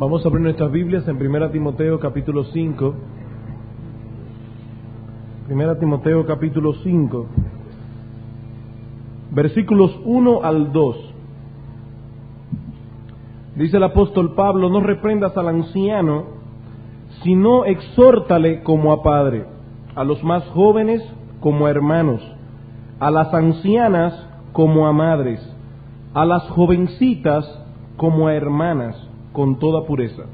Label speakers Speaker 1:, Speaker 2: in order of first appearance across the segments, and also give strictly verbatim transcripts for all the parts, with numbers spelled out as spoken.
Speaker 1: Vamos a abrir nuestras Biblias en Primera Timoteo capítulo cinco. Primera Timoteo capítulo cinco, versículos uno al dos. Dice el apóstol Pablo: no reprendas al anciano, sino exhórtale como a padre, a los más jóvenes como a hermanos, a las ancianas como a madres, a las jovencitas como a hermanas, con toda pureza.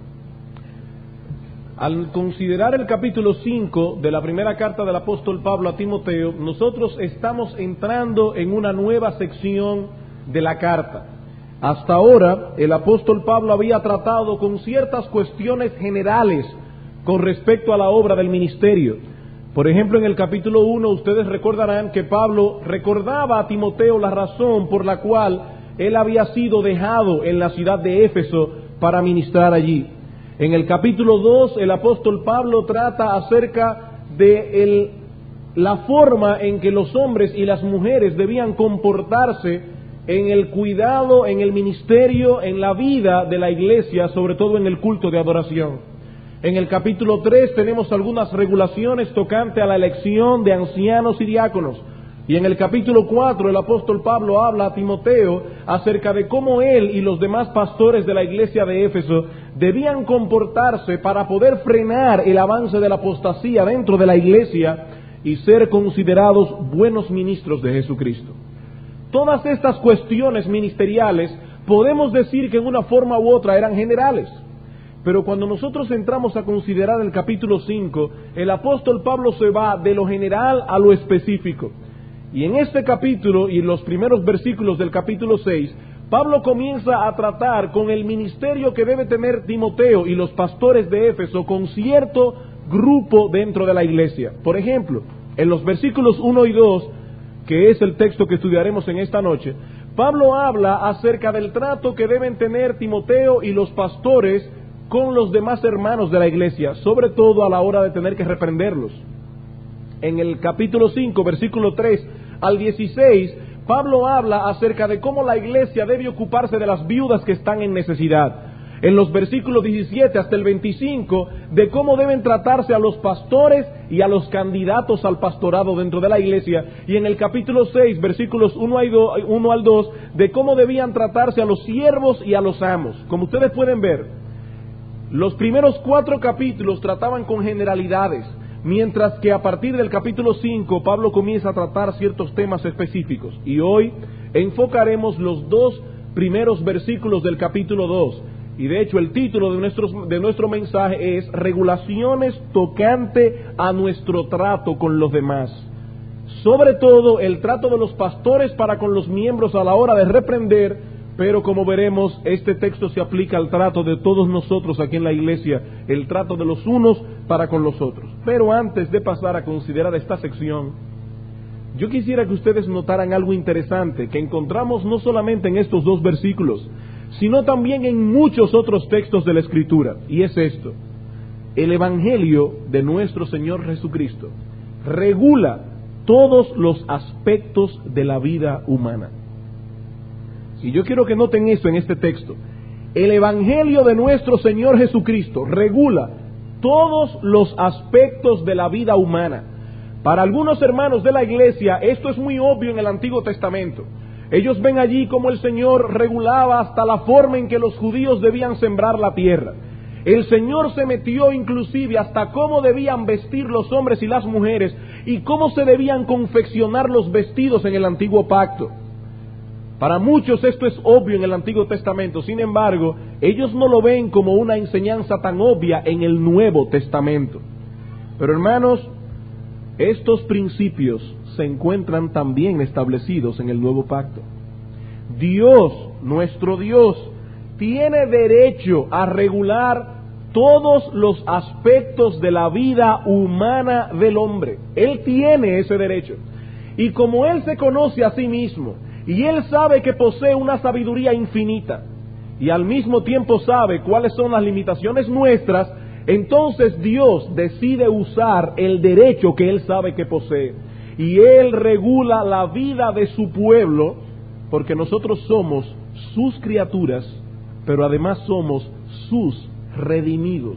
Speaker 1: Al considerar el capítulo cinco de la primera carta del apóstol Pablo a Timoteo, nosotros estamos entrando en una nueva sección de la carta. Hasta ahora, el apóstol Pablo había tratado con ciertas cuestiones generales con respecto a la obra del ministerio. Por ejemplo, en el capítulo uno, ustedes recordarán que Pablo recordaba a Timoteo la razón por la cual él había sido dejado en la ciudad de Éfeso para ministrar allí. En el capítulo dos, el apóstol Pablo trata acerca de el, la forma en que los hombres y las mujeres debían comportarse en el cuidado, en el ministerio, en la vida de la iglesia, sobre todo en el culto de adoración. En el capítulo tres tenemos algunas regulaciones tocante a la elección de ancianos y diáconos. Y en el capítulo cuatro el apóstol Pablo habla a Timoteo acerca de cómo él y los demás pastores de la iglesia de Éfeso debían comportarse para poder frenar el avance de la apostasía dentro de la iglesia y ser considerados buenos ministros de Jesucristo. Todas estas cuestiones ministeriales podemos decir que en una forma u otra eran generales. Pero cuando nosotros entramos a considerar el capítulo cinco, el apóstol Pablo se va de lo general a lo específico. Y en este capítulo y en los primeros versículos del capítulo seis, Pablo comienza a tratar con el ministerio que debe tener Timoteo y los pastores de Éfeso con cierto grupo dentro de la iglesia. Por ejemplo, en los versículos uno y dos, que es el texto que estudiaremos en esta noche, Pablo habla acerca del trato que deben tener Timoteo y los pastores con los demás hermanos de la iglesia, sobre todo a la hora de tener que reprenderlos. En el capítulo cinco, versículo tres al dieciséis, Pablo habla acerca de cómo la iglesia debe ocuparse de las viudas que están en necesidad. En los versículos diecisiete hasta el veinticinco, de cómo deben tratarse a los pastores y a los candidatos al pastorado dentro de la iglesia. Y en el capítulo seis, versículos uno al dos, de cómo debían tratarse a los siervos y a los amos. Como ustedes pueden ver, los primeros cuatro capítulos trataban con generalidades, mientras que a partir del capítulo cinco, Pablo comienza a tratar ciertos temas específicos. Y hoy enfocaremos los dos primeros versículos del capítulo dos. Y de hecho el título de nuestro, de nuestro mensaje es Regulaciones tocante a nuestro trato con los demás. Sobre todo el trato de los pastores para con los miembros a la hora de reprender. Pero como veremos, este texto se aplica al trato de todos nosotros aquí en la iglesia, el trato de los unos para con los otros. Pero antes de pasar a considerar esta sección, yo quisiera que ustedes notaran algo interesante que encontramos no solamente en estos dos versículos, sino también en muchos otros textos de la Escritura, y es esto: el Evangelio de nuestro Señor Jesucristo regula todos los aspectos de la vida humana. Y yo quiero que noten eso en este texto. El Evangelio de nuestro Señor Jesucristo regula todos los aspectos de la vida humana. Para algunos hermanos de la iglesia, esto es muy obvio en el Antiguo Testamento. Ellos ven allí cómo el Señor regulaba hasta la forma en que los judíos debían sembrar la tierra. El Señor se metió inclusive hasta cómo debían vestir los hombres y las mujeres y cómo se debían confeccionar los vestidos en el Antiguo Pacto. Para muchos esto es obvio en el Antiguo Testamento, sin embargo, ellos no lo ven como una enseñanza tan obvia en el Nuevo Testamento. Pero hermanos, estos principios se encuentran también establecidos en el Nuevo Pacto. Dios, nuestro Dios, tiene derecho a regular todos los aspectos de la vida humana del hombre. Él tiene ese derecho. Y como Él se conoce a sí mismo, y Él sabe que posee una sabiduría infinita, y al mismo tiempo sabe cuáles son las limitaciones nuestras, entonces Dios decide usar el derecho que Él sabe que posee. Y Él regula la vida de su pueblo, porque nosotros somos sus criaturas, pero además somos sus redimidos.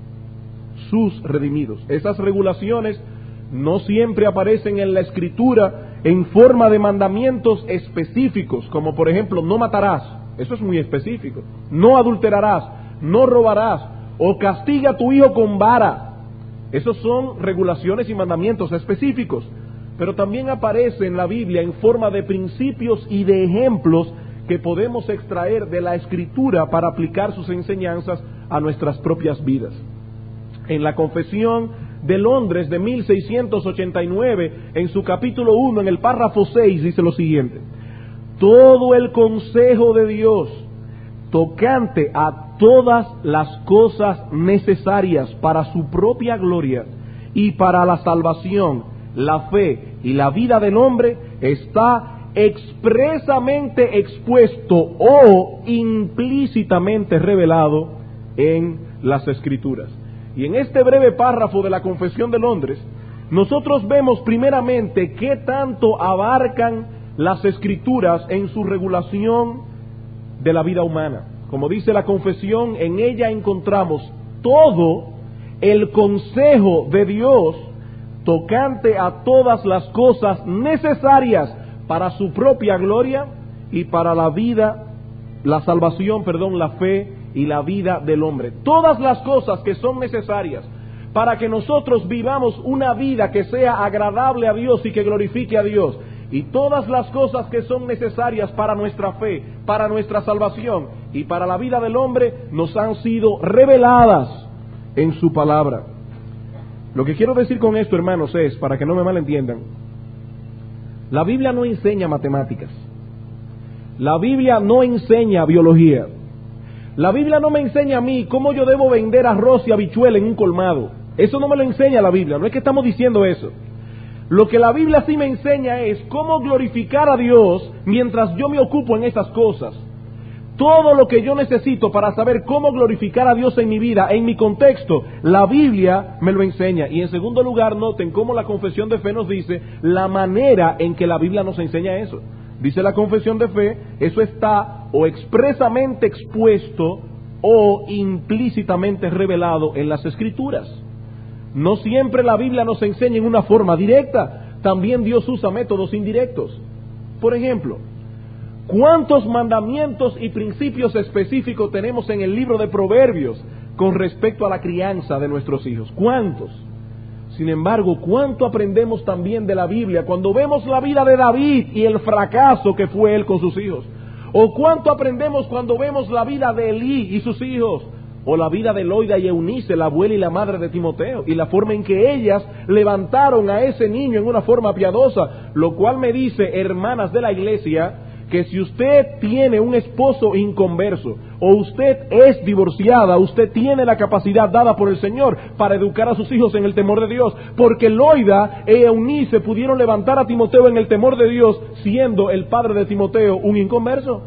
Speaker 1: Sus redimidos. Esas regulaciones no siempre aparecen en la Escritura en forma de mandamientos específicos, como por ejemplo, no matarás. Eso es muy específico. No adulterarás, no robarás, o castiga a tu hijo con vara. Esos son regulaciones y mandamientos específicos, pero también aparece en la Biblia en forma de principios y de ejemplos que podemos extraer de la Escritura para aplicar sus enseñanzas a nuestras propias vidas. En la Confesión de Londres de mil seiscientos ochenta y nueve, en su capítulo uno, en el párrafo seis, dice lo siguiente: todo el consejo de Dios tocante a todas las cosas necesarias para su propia gloria y para la salvación, la fe y la vida del hombre está expresamente expuesto o implícitamente revelado en las Escrituras. Y en este breve párrafo de la Confesión de Londres, nosotros vemos primeramente qué tanto abarcan las Escrituras en su regulación de la vida humana. Como dice la Confesión, en ella encontramos todo el consejo de Dios tocante a todas las cosas necesarias para su propia gloria y para la vida, la salvación, perdón, la fe y la vida del hombre. Todas las cosas que son necesarias para que nosotros vivamos una vida que sea agradable a Dios y que glorifique a Dios. Y todas las cosas que son necesarias para nuestra fe, para nuestra salvación y para la vida del hombre nos han sido reveladas en su palabra. Lo que quiero decir con esto, hermanos, es, para que no me malentiendan, la Biblia no enseña matemáticas. La Biblia no enseña biología. La Biblia no me enseña a mí cómo yo debo vender arroz y habichuela en un colmado. Eso no me lo enseña la Biblia, no es que estamos diciendo eso. Lo que la Biblia sí me enseña es cómo glorificar a Dios mientras yo me ocupo en esas cosas. Todo lo que yo necesito para saber cómo glorificar a Dios en mi vida, en mi contexto, la Biblia me lo enseña. Y en segundo lugar, noten cómo la Confesión de Fe nos dice la manera en que la Biblia nos enseña eso. Dice la Confesión de Fe, eso está o expresamente expuesto o implícitamente revelado en las Escrituras. No siempre la Biblia nos enseña en una forma directa, también Dios usa métodos indirectos. Por ejemplo, ¿cuántos mandamientos y principios específicos tenemos en el libro de Proverbios con respecto a la crianza de nuestros hijos? ¿Cuántos? Sin embargo, ¿cuánto aprendemos también de la Biblia cuando vemos la vida de David y el fracaso que fue él con sus hijos? ¿O cuánto aprendemos cuando vemos la vida de Elí y sus hijos? O la vida de Loida y Eunice, la abuela y la madre de Timoteo, y la forma en que ellas levantaron a ese niño en una forma piadosa, lo cual me dice, hermanas de la iglesia, que si usted tiene un esposo inconverso o usted es divorciada, usted tiene la capacidad dada por el Señor para educar a sus hijos en el temor de Dios, porque Loida e Eunice pudieron levantar a Timoteo en el temor de Dios, siendo el padre de Timoteo un inconverso.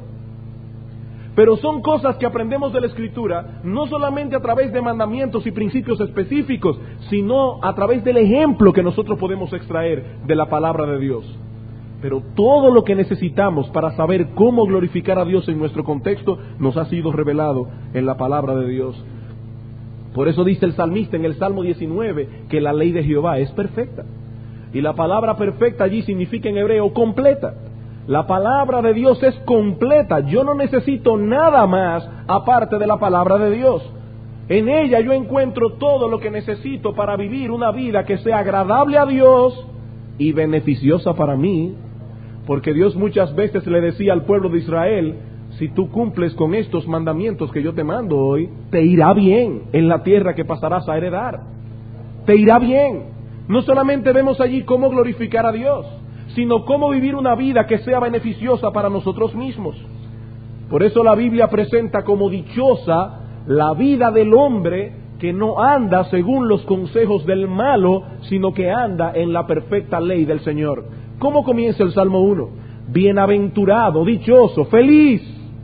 Speaker 1: Pero son cosas que aprendemos de la Escritura, no solamente a través de mandamientos y principios específicos, sino a través del ejemplo que nosotros podemos extraer de la palabra de Dios. Pero todo lo que necesitamos para saber cómo glorificar a Dios en nuestro contexto nos ha sido revelado en la palabra de Dios. Por eso dice el salmista en el Salmo diecinueve que la ley de Jehová es perfecta. Y la palabra perfecta allí significa en hebreo completa. La palabra de Dios es completa. Yo no necesito nada más aparte de la palabra de Dios. En ella yo encuentro todo lo que necesito para vivir una vida que sea agradable a Dios y beneficiosa para mí. Porque Dios muchas veces le decía al pueblo de Israel, si tú cumples con estos mandamientos que yo te mando hoy, te irá bien en la tierra que pasarás a heredar. Te irá bien. No solamente vemos allí cómo glorificar a Dios, sino cómo vivir una vida que sea beneficiosa para nosotros mismos. Por eso la Biblia presenta como dichosa la vida del hombre que no anda según los consejos del malo, sino que anda en la perfecta ley del Señor. ¿Cómo comienza el Salmo uno? Bienaventurado, dichoso, feliz,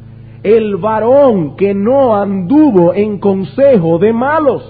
Speaker 1: el varón que no anduvo en consejo de malos.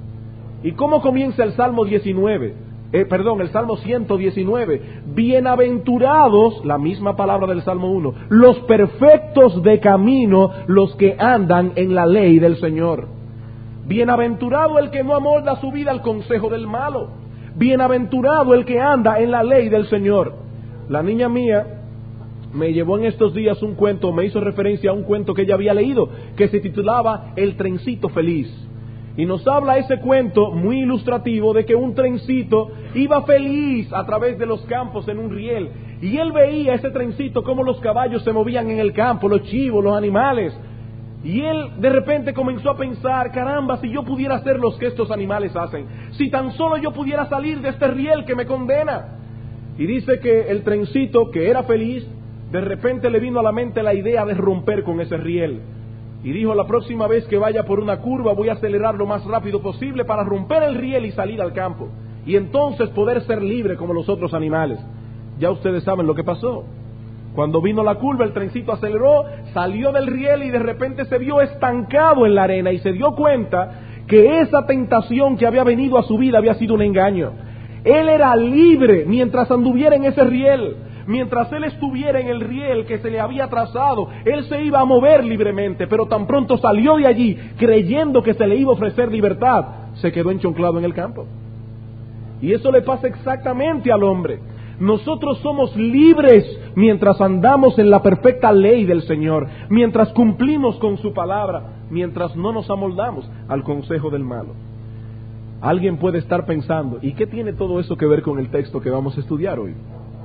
Speaker 1: ¿Y cómo comienza el Salmo diecinueve? Eh, perdón, el Salmo ciento diecinueve. Bienaventurados, la misma palabra del Salmo uno, los perfectos de camino, los que andan en la ley del Señor. Bienaventurado el que no amolda su vida al consejo del malo. Bienaventurado el que anda en la ley del Señor. La niña mía me llevó en estos días un cuento, me hizo referencia a un cuento que ella había leído, que se titulaba El trencito feliz. Y nos habla ese cuento muy ilustrativo de que un trencito iba feliz a través de los campos en un riel. Y él veía ese trencito cómo los caballos se movían en el campo, los chivos, los animales. Y él de repente comenzó a pensar, caramba, si yo pudiera hacer lo que estos animales hacen, si tan solo yo pudiera salir de este riel que me condena. Y dice que el trencito, que era feliz, de repente le vino a la mente la idea de romper con ese riel. Y dijo, la próxima vez que vaya por una curva voy a acelerar lo más rápido posible para romper el riel y salir al campo. Y entonces poder ser libre como los otros animales. Ya ustedes saben lo que pasó. Cuando vino la curva, el trencito aceleró, salió del riel y de repente se vio estancado en la arena y se dio cuenta que esa tentación que había venido a su vida había sido un engaño. Él era libre mientras anduviera en ese riel. Mientras él estuviera en el riel que se le había trazado, él se iba a mover libremente, pero tan pronto salió de allí, creyendo que se le iba a ofrecer libertad, se quedó enchonclado en el campo. Y eso le pasa exactamente al hombre. Nosotros somos libres mientras andamos en la perfecta ley del Señor, mientras cumplimos con su palabra, mientras no nos amoldamos al consejo del malo. Alguien puede estar pensando, ¿y qué tiene todo eso que ver con el texto que vamos a estudiar hoy?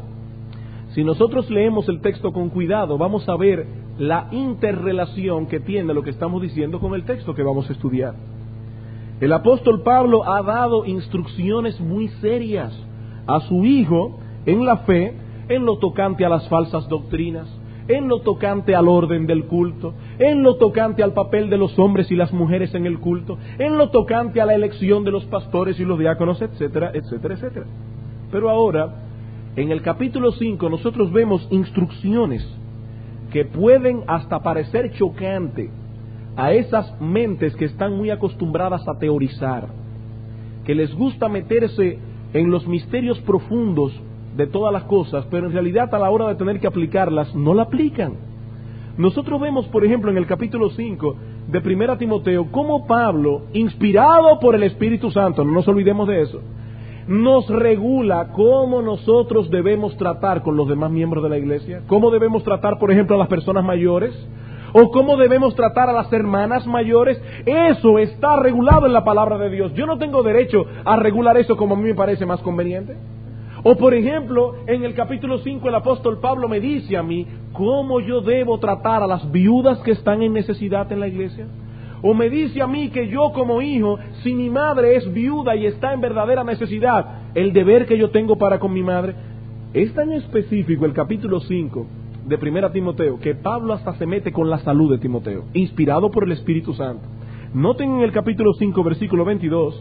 Speaker 1: Si nosotros leemos el texto con cuidado, vamos a ver la interrelación que tiene lo que estamos diciendo con el texto que vamos a estudiar. El apóstol Pablo ha dado instrucciones muy serias a su hijo en la fe, en lo tocante a las falsas doctrinas, en lo tocante al orden del culto, en lo tocante al papel de los hombres y las mujeres en el culto, en lo tocante a la elección de los pastores y los diáconos, etcétera, etcétera, etcétera. Pero ahora, en el capítulo cinco nosotros vemos instrucciones que pueden hasta parecer chocante a esas mentes que están muy acostumbradas a teorizar, que les gusta meterse en los misterios profundos de todas las cosas, pero en realidad a la hora de tener que aplicarlas, no la aplican. Nosotros vemos, por ejemplo, en el capítulo cinco de Primera Timoteo, cómo Pablo, inspirado por el Espíritu Santo, no nos olvidemos de eso, nos regula cómo nosotros debemos tratar con los demás miembros de la iglesia, cómo debemos tratar, por ejemplo, a las personas mayores, o cómo debemos tratar a las hermanas mayores. Eso está regulado en la palabra de Dios. Yo no tengo derecho a regular eso como a mí me parece más conveniente. O por ejemplo, en el capítulo cinco el apóstol Pablo me dice a mí cómo yo debo tratar a las viudas que están en necesidad en la iglesia. O me dice a mí que yo como hijo, si mi madre es viuda y está en verdadera necesidad, el deber que yo tengo para con mi madre. Es tan específico el capítulo cinco de Primera Timoteo que Pablo hasta se mete con la salud de Timoteo, inspirado por el Espíritu Santo. Noten en el capítulo cinco, versículo veintidós,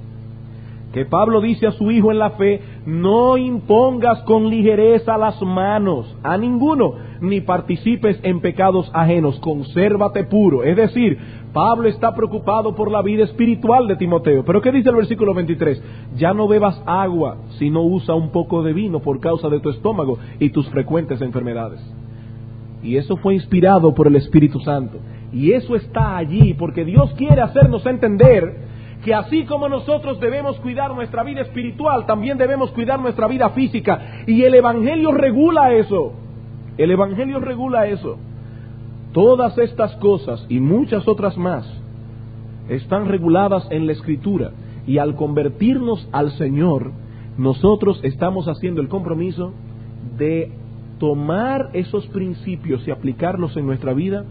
Speaker 1: que Pablo dice a su hijo en la fe, no impongas con ligereza las manos a ninguno, ni participes en pecados ajenos, consérvate puro. Es decir, Pablo está preocupado por la vida espiritual de Timoteo. Pero ¿qué dice el versículo veintitrés? Ya no bebas agua, sino usa un poco de vino por causa de tu estómago y tus frecuentes enfermedades. Y eso fue inspirado por el Espíritu Santo. Y eso está allí porque Dios quiere hacernos entender que así como nosotros debemos cuidar nuestra vida espiritual, también debemos cuidar nuestra vida física. Y el Evangelio regula eso. El Evangelio regula eso. Todas estas cosas y muchas otras más están reguladas en la Escritura. Y al convertirnos al Señor, nosotros estamos haciendo el compromiso de tomar esos principios y aplicarlos en nuestra vida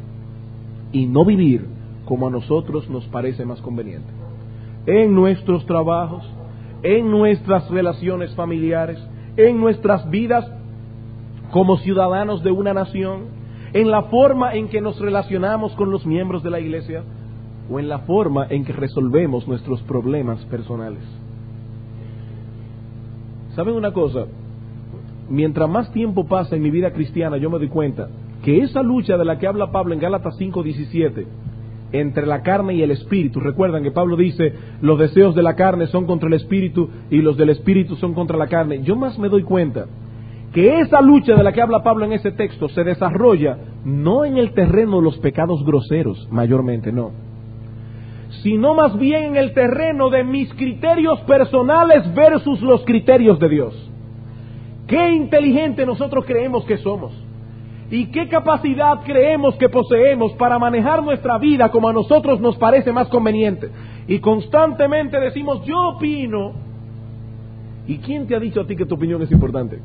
Speaker 1: y no vivir como a nosotros nos parece más conveniente. En nuestros trabajos, en nuestras relaciones familiares, en nuestras vidas como ciudadanos de una nación, en la forma en que nos relacionamos con los miembros de la iglesia o en la forma en que resolvemos nuestros problemas personales. ¿Saben una cosa? Mientras más tiempo pasa en mi vida cristiana, yo me doy cuenta que esa lucha de la que habla Pablo en Gálatas cinco diecisiete, entre la carne y el espíritu, recuerdan que Pablo dice, los deseos de la carne son contra el espíritu y los del espíritu son contra la carne. Yo más me doy cuenta que esa lucha de la que habla Pablo en ese texto se desarrolla no en el terreno de los pecados groseros, mayormente no, sino más bien en el terreno de mis criterios personales versus los criterios de Dios. Qué inteligente nosotros creemos que somos y qué capacidad creemos que poseemos para manejar nuestra vida como a nosotros nos parece más conveniente. Y constantemente decimos, yo opino. ¿Y quién te ha dicho a ti que tu opinión es importante?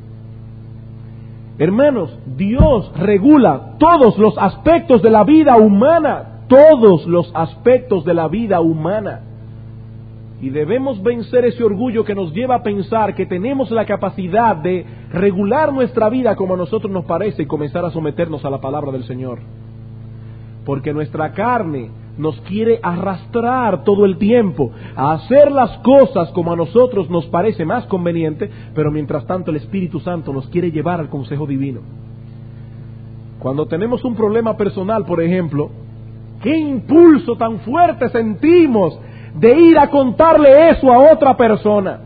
Speaker 1: Hermanos, Dios regula todos los aspectos de la vida humana, todos los aspectos de la vida humana. Y debemos vencer ese orgullo que nos lleva a pensar que tenemos la capacidad de regular nuestra vida como a nosotros nos parece y comenzar a someternos a la palabra del Señor. Porque nuestra carne nos quiere arrastrar todo el tiempo a hacer las cosas como a nosotros nos parece más conveniente, pero mientras tanto el Espíritu Santo nos quiere llevar al consejo divino. Cuando tenemos un problema personal, por ejemplo, ¿qué impulso tan fuerte sentimos de ir a contarle eso a otra persona?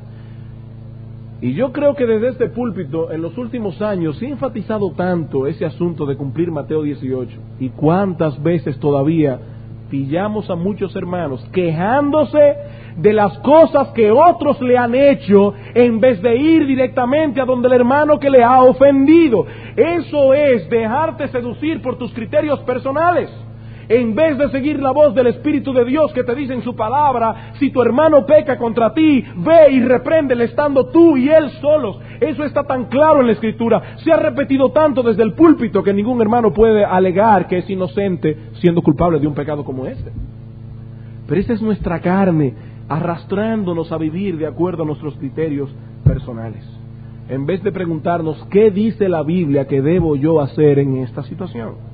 Speaker 1: Y yo creo que desde este púlpito, en los últimos años, se ha enfatizado tanto ese asunto de cumplir Mateo dieciocho. Y cuántas veces todavía pillamos a muchos hermanos quejándose de las cosas que otros le han hecho, en vez de ir directamente a donde el hermano que le ha ofendido. Eso es dejarte seducir por tus criterios personales, en vez de seguir la voz del Espíritu de Dios que te dice en su palabra: si tu hermano peca contra ti, ve y repréndele estando tú y él solos. Eso está tan claro en la Escritura, se ha repetido tanto desde el púlpito que ningún hermano puede alegar que es inocente siendo culpable de un pecado como este. Pero esa es nuestra carne arrastrándonos a vivir de acuerdo a nuestros criterios personales, en vez de preguntarnos ¿qué dice la Biblia que debo yo hacer en esta situación?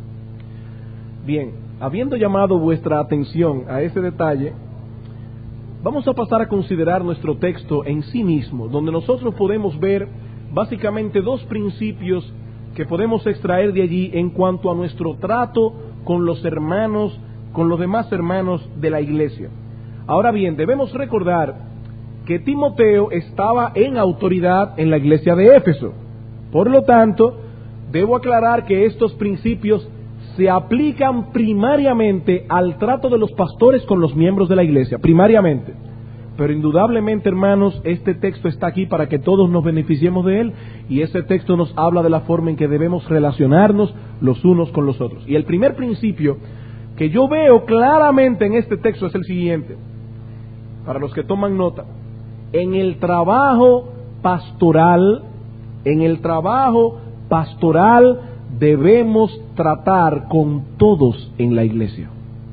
Speaker 1: Bien, habiendo llamado vuestra atención a ese detalle, vamos a pasar a considerar nuestro texto en sí mismo, donde nosotros podemos ver básicamente dos principios que podemos extraer de allí en cuanto a nuestro trato con los hermanos, con los demás hermanos de la iglesia. Ahora bien, debemos recordar que Timoteo estaba en autoridad en la iglesia de Éfeso. Por lo tanto, debo aclarar que estos principios se aplican primariamente al trato de los pastores con los miembros de la iglesia, primariamente. Pero indudablemente, hermanos, este texto está aquí para que todos nos beneficiemos de él, y ese texto nos habla de la forma en que debemos relacionarnos los unos con los otros. Y el primer principio que yo veo claramente en este texto es el siguiente, para los que toman nota: en el trabajo pastoral, en el trabajo pastoral debemos tratar con todos en la iglesia.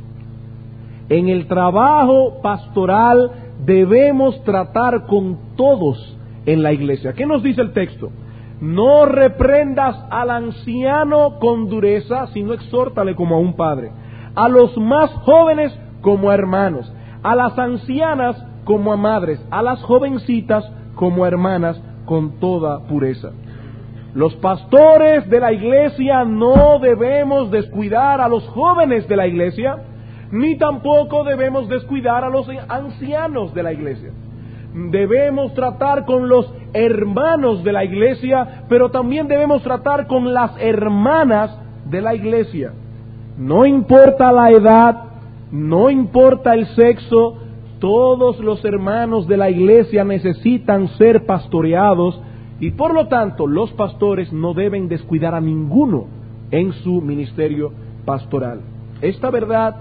Speaker 1: En el trabajo pastoral debemos tratar con todos en la iglesia. ¿Qué nos dice el texto? No reprendas al anciano con dureza, sino exhórtale como a un padre. A los más jóvenes como a hermanos, a las ancianas como a madres, a las jovencitas como a hermanas, con toda pureza. Los pastores de la iglesia no debemos descuidar a los jóvenes de la iglesia, ni tampoco debemos descuidar a los ancianos de la iglesia. Debemos tratar con los hermanos de la iglesia, pero también debemos tratar con las hermanas de la iglesia. No importa la edad, no importa el sexo, todos los hermanos de la iglesia necesitan ser pastoreados. Y por lo tanto, los pastores no deben descuidar a ninguno en su ministerio pastoral. Esta verdad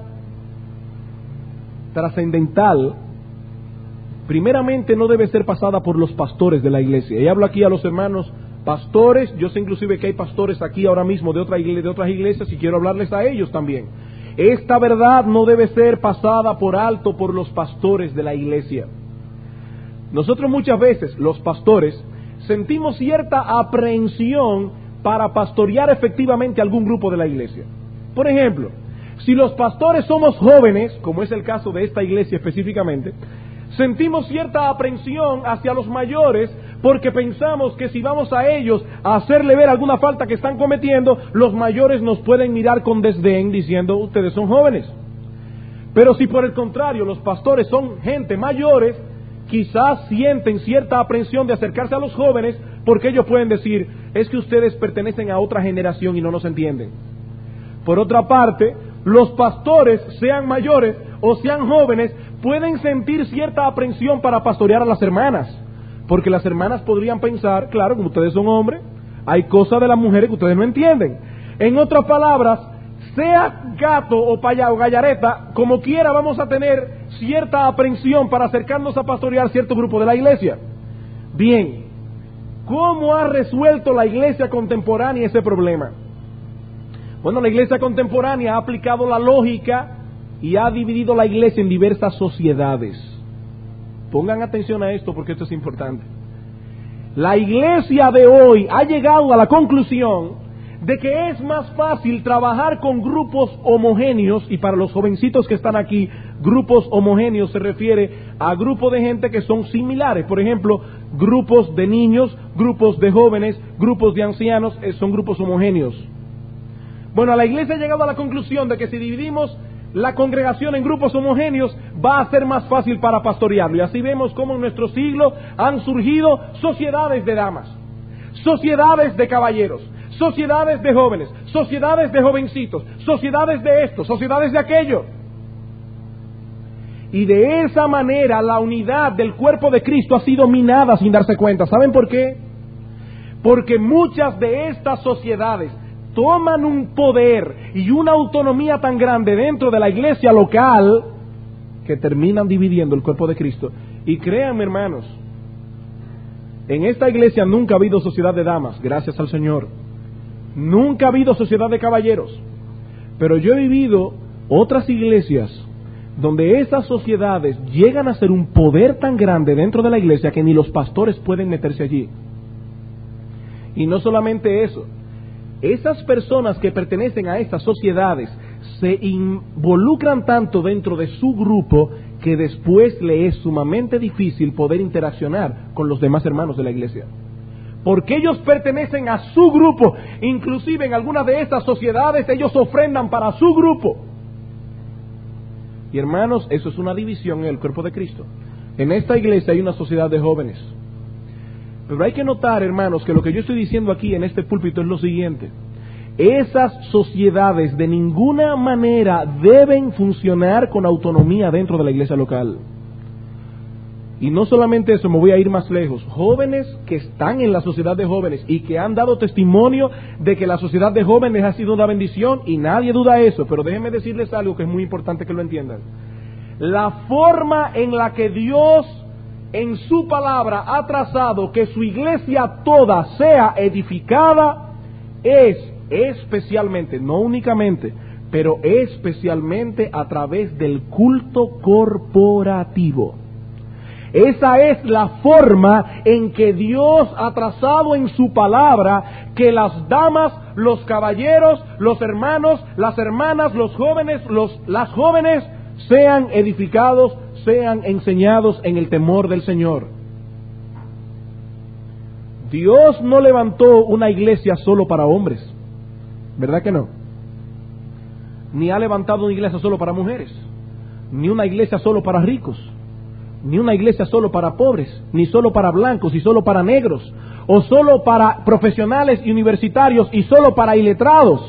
Speaker 1: trascendental, primeramente, no debe ser pasada por los pastores de la iglesia. Y hablo aquí a los hermanos pastores. Yo sé inclusive que hay pastores aquí ahora mismo de, otra iglesia, de otras iglesias, y quiero hablarles a ellos también. Esta verdad no debe ser pasada por alto por los pastores de la iglesia. Nosotros muchas veces, los pastores, sentimos cierta aprehensión para pastorear efectivamente algún grupo de la iglesia. Por ejemplo, si los pastores somos jóvenes, como es el caso de esta iglesia específicamente, sentimos cierta aprehensión hacia los mayores porque pensamos que si vamos a ellos a hacerle ver alguna falta que están cometiendo, los mayores nos pueden mirar con desdén diciendo: ustedes son jóvenes. Pero si por el contrario los pastores son gente mayores, quizás sienten cierta aprensión de acercarse a los jóvenes, porque ellos pueden decir: es que ustedes pertenecen a otra generación y no nos entienden. Por otra parte, los pastores, sean mayores o sean jóvenes, pueden sentir cierta aprensión para pastorear a las hermanas, porque las hermanas podrían pensar, claro, como ustedes son hombres, hay cosas de las mujeres que ustedes no entienden. En otras palabras, sea gato o paya o gallareta, como quiera vamos a tener cierta aprensión para acercarnos a pastorear cierto grupo de la iglesia. Bien, ¿cómo ha resuelto la iglesia contemporánea ese problema? Bueno, la iglesia contemporánea ha aplicado la lógica y ha dividido la iglesia en diversas sociedades. Pongan atención a esto porque esto es importante. La iglesia de hoy ha llegado a la conclusión de que es más fácil trabajar con grupos homogéneos, y para los jovencitos que están aquí, grupos homogéneos se refiere a grupos de gente que son similares. Por ejemplo, grupos de niños, grupos de jóvenes, grupos de ancianos, eh, son grupos homogéneos. Bueno, la iglesia ha llegado a la conclusión de que si dividimos la congregación en grupos homogéneos, va a ser más fácil para pastorearlo. Y así vemos cómo en nuestro siglo han surgido sociedades de damas, sociedades de caballeros, sociedades de jóvenes, sociedades de jovencitos, sociedades de esto, sociedades de aquello. Y de esa manera la unidad del cuerpo de Cristo ha sido minada sin darse cuenta. ¿Saben por qué? Porque muchas de estas sociedades toman un poder y una autonomía tan grande dentro de la iglesia local que terminan dividiendo el cuerpo de Cristo. Y créanme, hermanos, en esta iglesia nunca ha habido sociedad de damas, gracias al Señor. Nunca ha habido sociedad de caballeros. Pero yo he vivido otras iglesias donde esas sociedades llegan a ser un poder tan grande dentro de la iglesia que ni los pastores pueden meterse allí. Y no solamente eso, esas personas que pertenecen a estas sociedades se involucran tanto dentro de su grupo que después le es sumamente difícil poder interaccionar con los demás hermanos de la iglesia. Porque ellos pertenecen a su grupo, inclusive en algunas de estas sociedades ellos ofrendan para su grupo. Y hermanos, eso es una división en el cuerpo de Cristo. En esta iglesia hay una sociedad de jóvenes. Pero hay que notar, hermanos, que lo que yo estoy diciendo aquí en este púlpito es lo siguiente. Esas sociedades de ninguna manera deben funcionar con autonomía dentro de la iglesia local. Y no solamente eso, me voy a ir más lejos. Jóvenes que están en la sociedad de jóvenes y que han dado testimonio de que la sociedad de jóvenes ha sido una bendición, y nadie duda eso, pero déjenme decirles algo que es muy importante que lo entiendan. La forma en la que Dios en su palabra ha trazado que su iglesia toda sea edificada es especialmente, no únicamente, pero especialmente a través del culto corporativo. Esa es la forma en que Dios ha trazado en su palabra que las damas, los caballeros, los hermanos, las hermanas, los jóvenes, los, las jóvenes sean edificados, sean enseñados en el temor del Señor. Dios no levantó una iglesia solo para hombres, ¿verdad que no? Ni ha levantado una iglesia solo para mujeres, ni una iglesia solo para ricos, ni una iglesia solo para pobres, ni solo para blancos y solo para negros, o solo para profesionales y universitarios y solo para iletrados.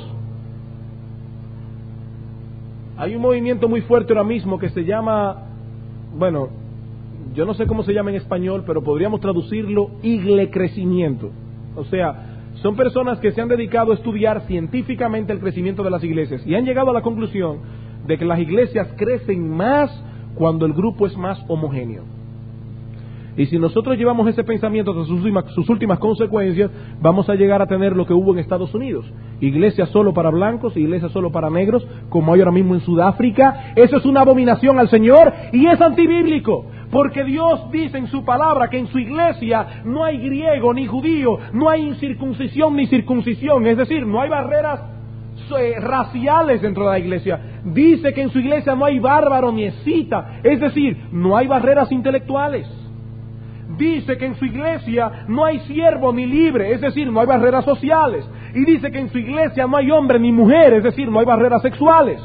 Speaker 1: Hay un movimiento muy fuerte ahora mismo que se llama, bueno, yo no sé cómo se llama en español, pero podríamos traducirlo iglecrecimiento. O sea, son personas que se han dedicado a estudiar científicamente el crecimiento de las iglesias y han llegado a la conclusión de que las iglesias crecen más cuando el grupo es más homogéneo. Y si nosotros llevamos ese pensamiento hasta sus últimas, sus últimas consecuencias, vamos a llegar a tener lo que hubo en Estados Unidos: iglesias solo para blancos, iglesias solo para negros, como hay ahora mismo en Sudáfrica. Eso es una abominación al Señor y es antibíblico, porque Dios dice en su palabra que en su iglesia no hay griego ni judío, no hay incircuncisión ni circuncisión, es decir, no hay barreras raciales dentro de la iglesia. Dice que en su iglesia no hay bárbaro ni escita, es decir, no hay barreras intelectuales. Dice que en su iglesia no hay siervo ni libre, es decir, no hay barreras sociales. Y dice que en su iglesia no hay hombre ni mujer, es decir, no hay barreras sexuales.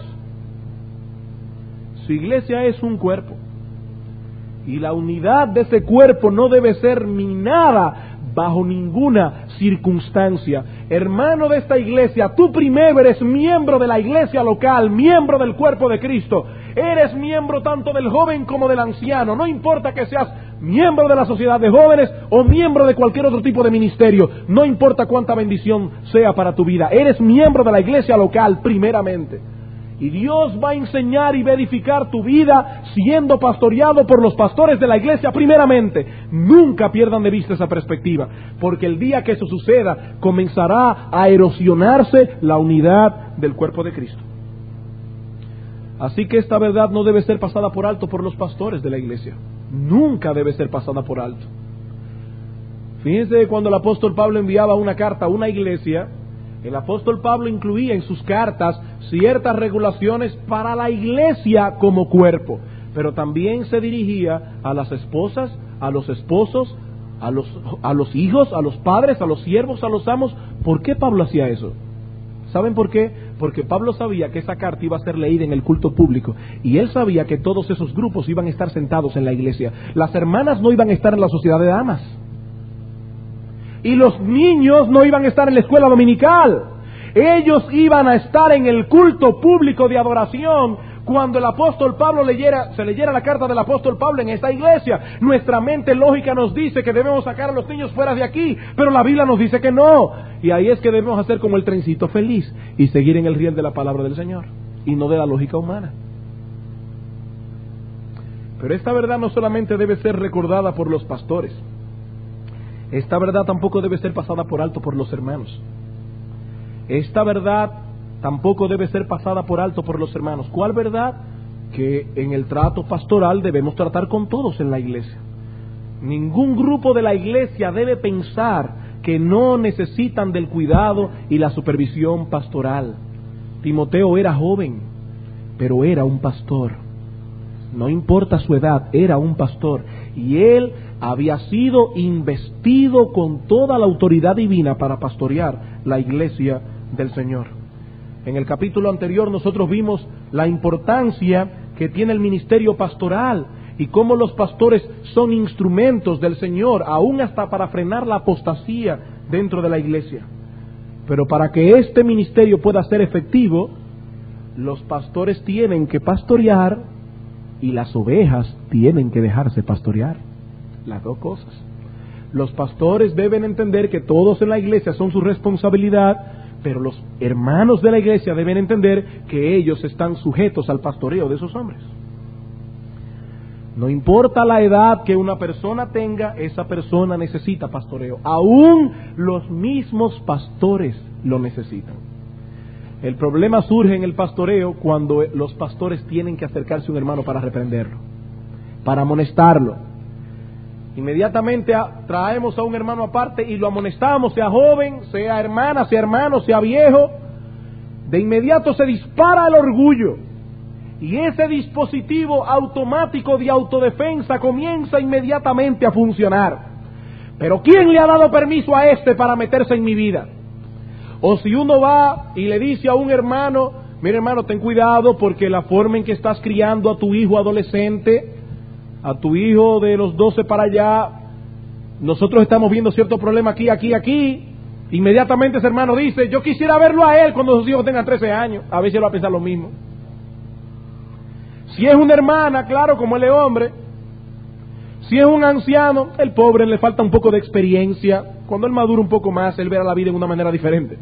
Speaker 1: Su iglesia es un cuerpo, y la unidad de ese cuerpo no debe ser minada bajo ninguna circunstancia. Hermano de esta iglesia, tú primero eres miembro de la iglesia local, miembro del cuerpo de Cristo, Eres miembro tanto del joven como del anciano. No importa que seas miembro de la sociedad de jóvenes o miembro de cualquier otro tipo de ministerio. No importa cuánta bendición sea para tu vida. Eres miembro de la iglesia local primeramente. Y Dios va a enseñar y va a edificar tu vida siendo pastoreado por los pastores de la iglesia primeramente. Nunca pierdan de vista esa perspectiva, porque el día que eso suceda, comenzará a erosionarse la unidad del cuerpo de Cristo. Así que esta verdad no debe ser pasada por alto por los pastores de la iglesia. Nunca debe ser pasada por alto. Fíjense, cuando el apóstol Pablo enviaba una carta a una iglesia, el apóstol Pablo incluía en sus cartas ciertas regulaciones para la iglesia como cuerpo, pero también se dirigía a las esposas, a los esposos, a los, a los hijos, a los padres, a los siervos, a los amos. ¿Por qué Pablo hacía eso? ¿Saben por qué? Porque Pablo sabía que esa carta iba a ser leída en el culto público, y él sabía que todos esos grupos iban a estar sentados en la iglesia. Las hermanas no iban a estar en la sociedad de damas, y los niños no iban a estar en la escuela dominical. Ellos iban a estar en el culto público de adoración cuando el apóstol Pablo leyera, se leyera la carta del apóstol Pablo en esta iglesia. Nuestra mente lógica nos dice que debemos sacar a los niños fuera de aquí, pero la Biblia nos dice que no. Y ahí es que debemos hacer como el trencito feliz y seguir en el riel de la palabra del Señor y no de la lógica humana. Pero esta verdad no solamente debe ser recordada por los pastores. Esta verdad tampoco debe ser pasada por alto por los hermanos. Esta verdad tampoco debe ser pasada por alto por los hermanos. ¿Cuál verdad? Que en el trato pastoral debemos tratar con todos en la iglesia. Ningún grupo de la iglesia debe pensar que no necesitan del cuidado y la supervisión pastoral. Timoteo era joven, pero era un pastor. No importa su edad, era un pastor. Y él había sido investido con toda la autoridad divina para pastorear la iglesia del Señor. En el capítulo anterior nosotros vimos la importancia que tiene el ministerio pastoral y cómo los pastores son instrumentos del Señor, aún hasta para frenar la apostasía dentro de la iglesia. Pero para que este ministerio pueda ser efectivo, los pastores tienen que pastorear y las ovejas tienen que dejarse pastorear. Las dos cosas. Los pastores deben entender que todos en la iglesia son su responsabilidad, pero los hermanos de la iglesia deben entender que ellos están sujetos al pastoreo de esos hombres. No importa la edad que una persona tenga, esa persona necesita pastoreo. Aún los mismos pastores lo necesitan. El problema surge en el pastoreo cuando los pastores tienen que acercarse a un hermano para reprenderlo, para amonestarlo. Inmediatamente a, traemos a un hermano aparte y lo amonestamos, sea joven, sea hermana, sea hermano, sea viejo. De inmediato se dispara el orgullo y ese dispositivo automático de autodefensa comienza inmediatamente a funcionar. Pero ¿quién le ha dado permiso a este para meterse en mi vida? O si uno va y le dice a un hermano, mira hermano, ten cuidado porque la forma en que estás criando a tu hijo adolescente, a tu hijo de los doce para allá, nosotros estamos viendo cierto problema aquí, aquí, aquí. Inmediatamente ese hermano dice, yo quisiera verlo a él cuando sus hijos tengan trece años, a ver si él va a pensar lo mismo. Si es una hermana, claro, como él es hombre. Si es un anciano, el pobre le falta un poco de experiencia. Cuando él madura un poco más, él verá la vida de una manera diferente.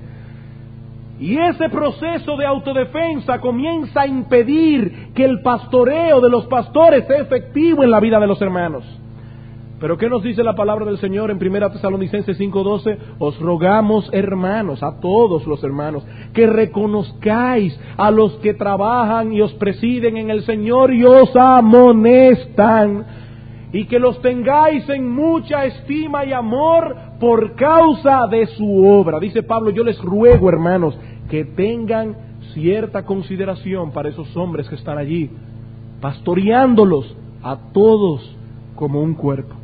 Speaker 1: Y ese proceso de autodefensa comienza a impedir que el pastoreo de los pastores sea efectivo en la vida de los hermanos. Pero ¿qué nos dice la palabra del Señor en primera Tesalonicenses cinco doce? Os rogamos, hermanos, a todos los hermanos, que reconozcáis a los que trabajan y os presiden en el Señor y os amonestan, y que los tengáis en mucha estima y amor por causa de su obra. Dice Pablo, yo les ruego, hermanos, que tengan cierta consideración para esos hombres que están allí, pastoreándolos a todos como un cuerpo.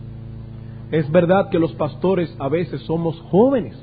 Speaker 1: Es verdad que los pastores a veces somos jóvenes,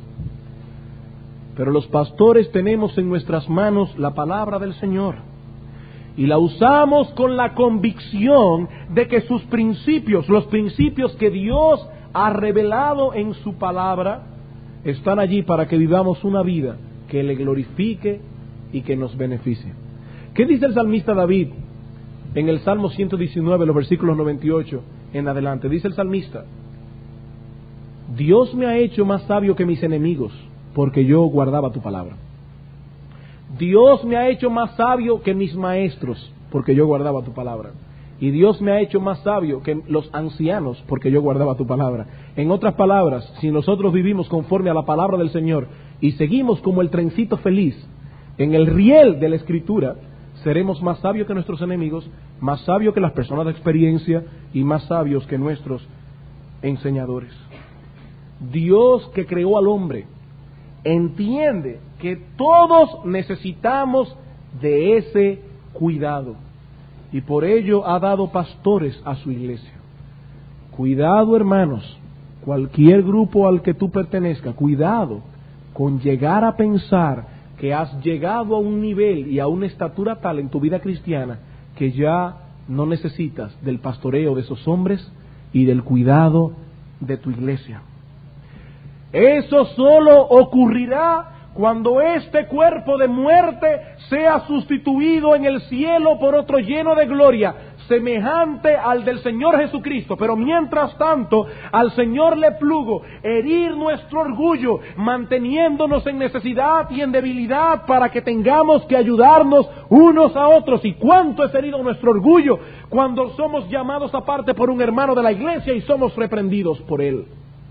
Speaker 1: pero los pastores tenemos en nuestras manos la palabra del Señor y la usamos con la convicción de que sus principios, los principios que Dios ha revelado en su palabra, están allí para que vivamos una vida que le glorifique y que nos beneficie. ¿Qué dice el salmista David en el Salmo ciento diecinueve, los versículos noventa y ocho en adelante. Dice el salmista: Dios me ha hecho más sabio que mis enemigos, porque yo guardaba tu palabra. Dios me ha hecho más sabio que mis maestros, porque yo guardaba tu palabra. Y Dios me ha hecho más sabio que los ancianos, porque yo guardaba tu palabra. En otras palabras, si nosotros vivimos conforme a la palabra del Señor y seguimos como el trencito feliz en el riel de la Escritura, seremos más sabios que nuestros enemigos, más sabios que las personas de experiencia y más sabios que nuestros enseñadores. Dios, que creó al hombre, entiende que todos necesitamos de ese cuidado, y por ello ha dado pastores a su iglesia. Cuidado, hermanos, cualquier grupo al que tú pertenezcas, cuidado con llegar a pensar que has llegado a un nivel y a una estatura tal en tu vida cristiana que ya no necesitas del pastoreo de esos hombres y del cuidado de tu iglesia. Eso solo ocurrirá cuando este cuerpo de muerte sea sustituido en el cielo por otro lleno de gloria, semejante al del Señor Jesucristo. Pero mientras tanto, al Señor le plugo herir nuestro orgullo, manteniéndonos en necesidad y en debilidad, para que tengamos que ayudarnos unos a otros. ¿Y cuánto es herido nuestro orgullo cuando somos llamados aparte por un hermano de la iglesia y somos reprendidos por él?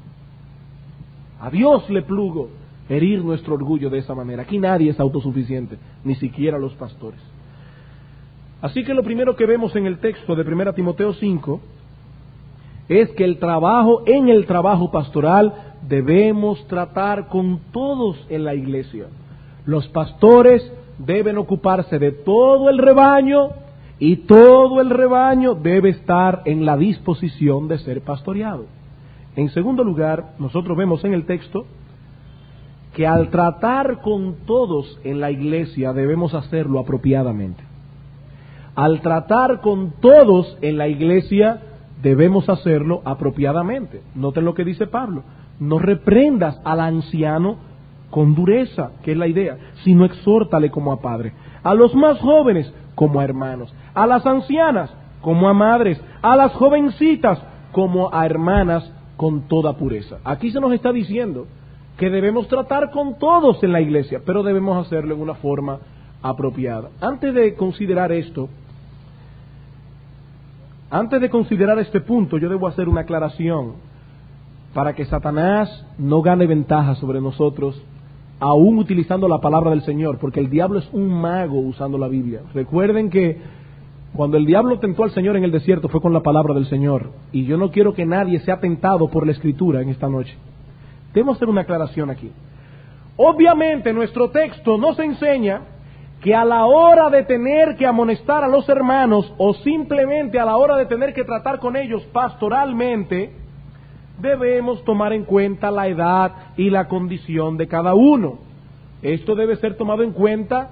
Speaker 1: A Dios le plugo herir nuestro orgullo de esa manera. Aquí nadie es autosuficiente, ni siquiera los pastores. Así que lo primero que vemos en el texto de primera Timoteo cinco es que el trabajo, en el trabajo pastoral, debemos tratar con todos en la iglesia. Los pastores deben ocuparse de todo el rebaño, y todo el rebaño debe estar en la disposición de ser pastoreado. En segundo lugar, nosotros vemos en el texto que al tratar con todos en la iglesia debemos hacerlo apropiadamente. Al tratar con todos en la iglesia debemos hacerlo apropiadamente. Noten lo que dice Pablo: no reprendas al anciano con dureza, que es la idea, sino exhórtale como a padre. A los más jóvenes como a hermanos, a las ancianas como a madres, a las jovencitas como a hermanas con toda pureza. Aquí se nos está diciendo que debemos tratar con todos en la iglesia, pero debemos hacerlo en una forma apropiada. Antes de considerar esto, antes de considerar este punto, yo debo hacer una aclaración para que Satanás no gane ventaja sobre nosotros, aún utilizando la palabra del Señor, porque el diablo es un mago usando la Biblia. Recuerden que cuando el diablo tentó al Señor en el desierto fue con la palabra del Señor, y yo no quiero que nadie sea tentado por la Escritura en esta noche. Debemos hacer una aclaración aquí. Obviamente nuestro texto nos enseña que a la hora de tener que amonestar a los hermanos, o simplemente a la hora de tener que tratar con ellos pastoralmente, debemos tomar en cuenta la edad y la condición de cada uno. Esto debe ser tomado en cuenta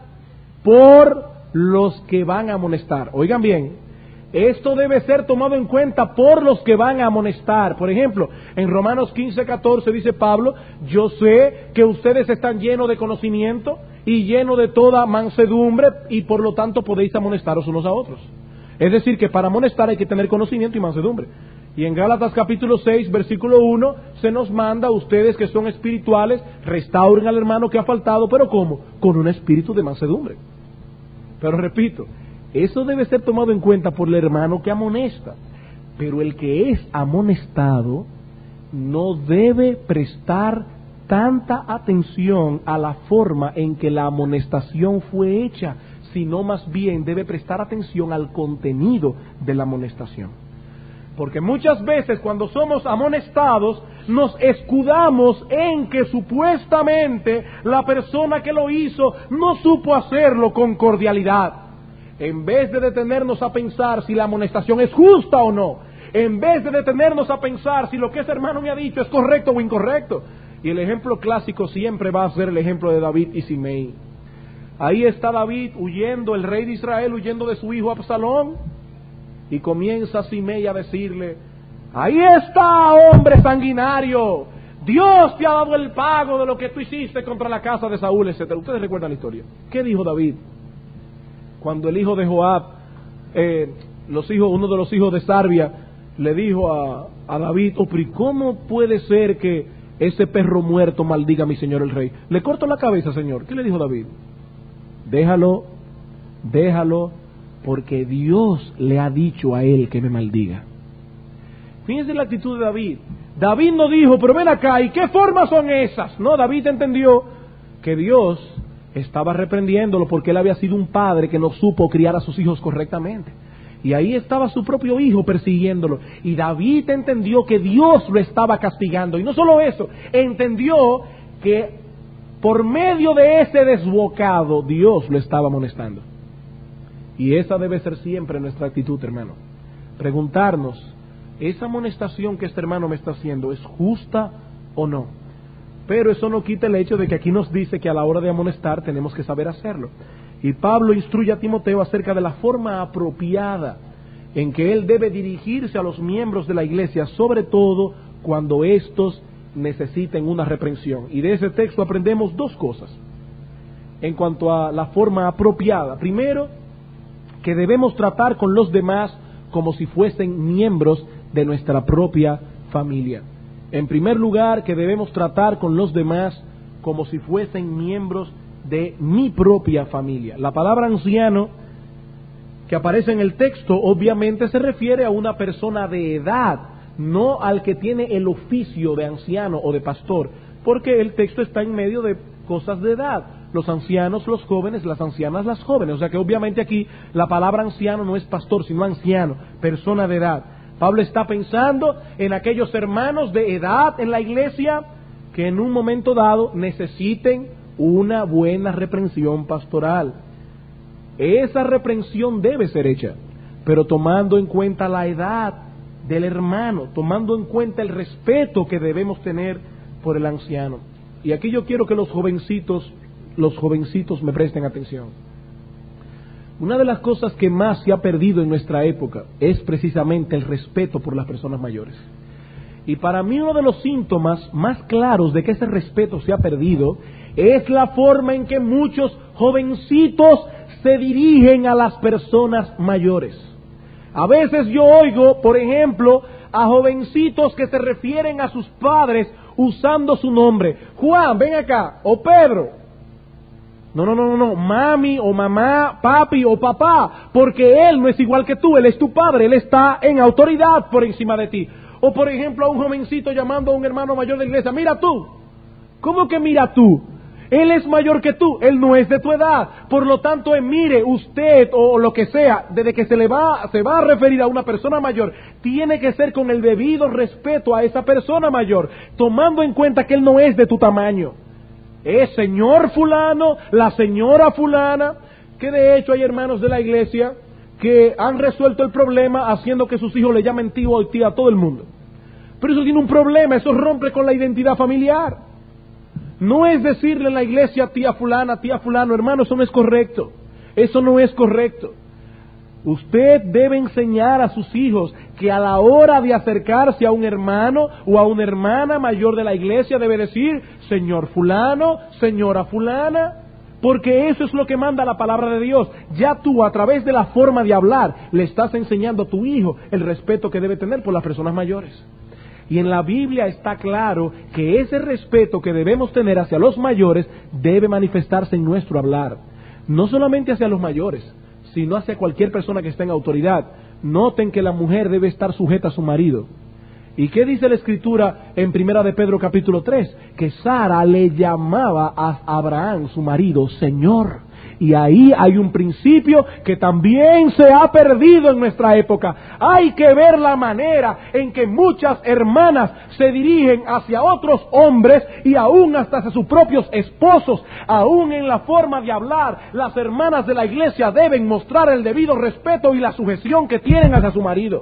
Speaker 1: por los que van a amonestar. Oigan bien, esto debe ser tomado en cuenta por los que van a amonestar. Por ejemplo, en Romanos quince, catorce dice Pablo: yo sé que ustedes están llenos de conocimiento y llenos de toda mansedumbre, y por lo tanto podéis amonestaros unos a otros. Es decir, que para amonestar hay que tener conocimiento y mansedumbre. Y en Gálatas capítulo seis, versículo uno, se nos manda: ustedes que son espirituales, restauren al hermano que ha faltado, pero ¿cómo? Con un espíritu de mansedumbre. Pero repito, eso debe ser tomado en cuenta por el hermano que amonesta. Pero el que es amonestado no debe prestar tanta atención a la forma en que la amonestación fue hecha, sino más bien debe prestar atención al contenido de la amonestación. Porque muchas veces cuando somos amonestados nos escudamos en que supuestamente la persona que lo hizo no supo hacerlo con cordialidad. En vez de detenernos a pensar si la amonestación es justa o no, en vez de detenernos a pensar si lo que ese hermano me ha dicho es correcto o incorrecto. Y el ejemplo clásico siempre va a ser el ejemplo de David y Simei. Ahí está David huyendo, el rey de Israel huyendo de su hijo Absalón, y comienza Simei a decirle: ahí está, hombre sanguinario, Dios te ha dado el pago de lo que tú hiciste contra la casa de Saúl, etcétera. Ustedes recuerdan la historia. ¿Qué dijo David cuando el hijo de Joab, eh, los hijos, uno de los hijos de Sarvia le dijo a, a David, oh, pero ¿cómo puede ser que ese perro muerto maldiga a mi señor el rey? Le corto la cabeza, señor. ¿Qué le dijo David? Déjalo, déjalo, porque Dios le ha dicho a él que me maldiga. Fíjense la actitud de David. David no dijo, pero ven acá, ¿y qué formas son esas? No, David entendió que Dios estaba reprendiéndolo porque él había sido un padre que no supo criar a sus hijos correctamente. Y ahí estaba su propio hijo persiguiéndolo. Y David entendió que Dios lo estaba castigando. Y no solo eso, entendió que por medio de ese desbocado Dios lo estaba amonestando. Y esa debe ser siempre nuestra actitud, hermano. Preguntarnos, ¿esa amonestación que este hermano me está haciendo es justa o no? Pero eso no quita el hecho de que aquí nos dice que a la hora de amonestar tenemos que saber hacerlo. Y Pablo instruye a Timoteo acerca de la forma apropiada en que él debe dirigirse a los miembros de la iglesia, sobre todo cuando estos necesiten una reprensión. Y de ese texto aprendemos dos cosas en cuanto a la forma apropiada. Primero, que debemos tratar con los demás como si fuesen miembros de nuestra propia familia. En primer lugar, que debemos tratar con los demás como si fuesen miembros de mi propia familia. La palabra anciano que aparece en el texto obviamente se refiere a una persona de edad, no al que tiene el oficio de anciano o de pastor, porque el texto está en medio de cosas de edad. Los ancianos, los jóvenes, las ancianas, las jóvenes. O sea que obviamente aquí la palabra anciano no es pastor, sino anciano, persona de edad. Pablo está pensando en aquellos hermanos de edad en la iglesia que en un momento dado necesiten una buena reprensión pastoral. Esa reprensión debe ser hecha, pero tomando en cuenta la edad del hermano, tomando en cuenta el respeto que debemos tener por el anciano. Y aquí yo quiero que los jovencitos, los jovencitos me presten atención. Una de las cosas que más se ha perdido en nuestra época es precisamente el respeto por las personas mayores. Y para mí uno de los síntomas más claros de que ese respeto se ha perdido es la forma en que muchos jovencitos se dirigen a las personas mayores. A veces yo oigo, por ejemplo, a jovencitos que se refieren a sus padres usando su nombre. Juan, ven acá, o Pedro. No, no, no, no, no, mami o mamá, papi o papá, porque él no es igual que tú, él es tu padre, él está en autoridad por encima de ti. O por ejemplo a un jovencito llamando a un hermano mayor de la iglesia, mira tú. ¿Cómo que mira tú? Él es mayor que tú, él no es de tu edad, por lo tanto, eh, mire usted o lo que sea, desde que se le va, se va a referir a una persona mayor, tiene que ser con el debido respeto a esa persona mayor, tomando en cuenta que él no es de tu tamaño. Es señor fulano, la señora fulana, que de hecho hay hermanos de la iglesia que han resuelto el problema haciendo que sus hijos le llamen tío o tía a todo el mundo. Pero eso tiene un problema, eso rompe con la identidad familiar. No es decirle en la iglesia tía fulana, tía fulano, hermano, eso no es correcto. Eso no es correcto. Usted debe enseñar a sus hijos que a la hora de acercarse a un hermano o a una hermana mayor de la iglesia debe decir, señor fulano, señora fulana, porque eso es lo que manda la palabra de Dios. Ya tú, a través de la forma de hablar, le estás enseñando a tu hijo el respeto que debe tener por las personas mayores. Y en la Biblia está claro que ese respeto que debemos tener hacia los mayores debe manifestarse en nuestro hablar. No solamente hacia los mayores, sino hacia cualquier persona que esté en autoridad. Noten que la mujer debe estar sujeta a su marido. ¿Y qué dice la Escritura en Primera de Pedro capítulo tres? Que Sara le llamaba a Abraham, su marido, Señor. Y ahí hay un principio que también se ha perdido en nuestra época. Hay que ver la manera en que muchas hermanas se dirigen hacia otros hombres y aún hasta hacia sus propios esposos. Aún en la forma de hablar, las hermanas de la iglesia deben mostrar el debido respeto y la sujeción que tienen hacia su marido.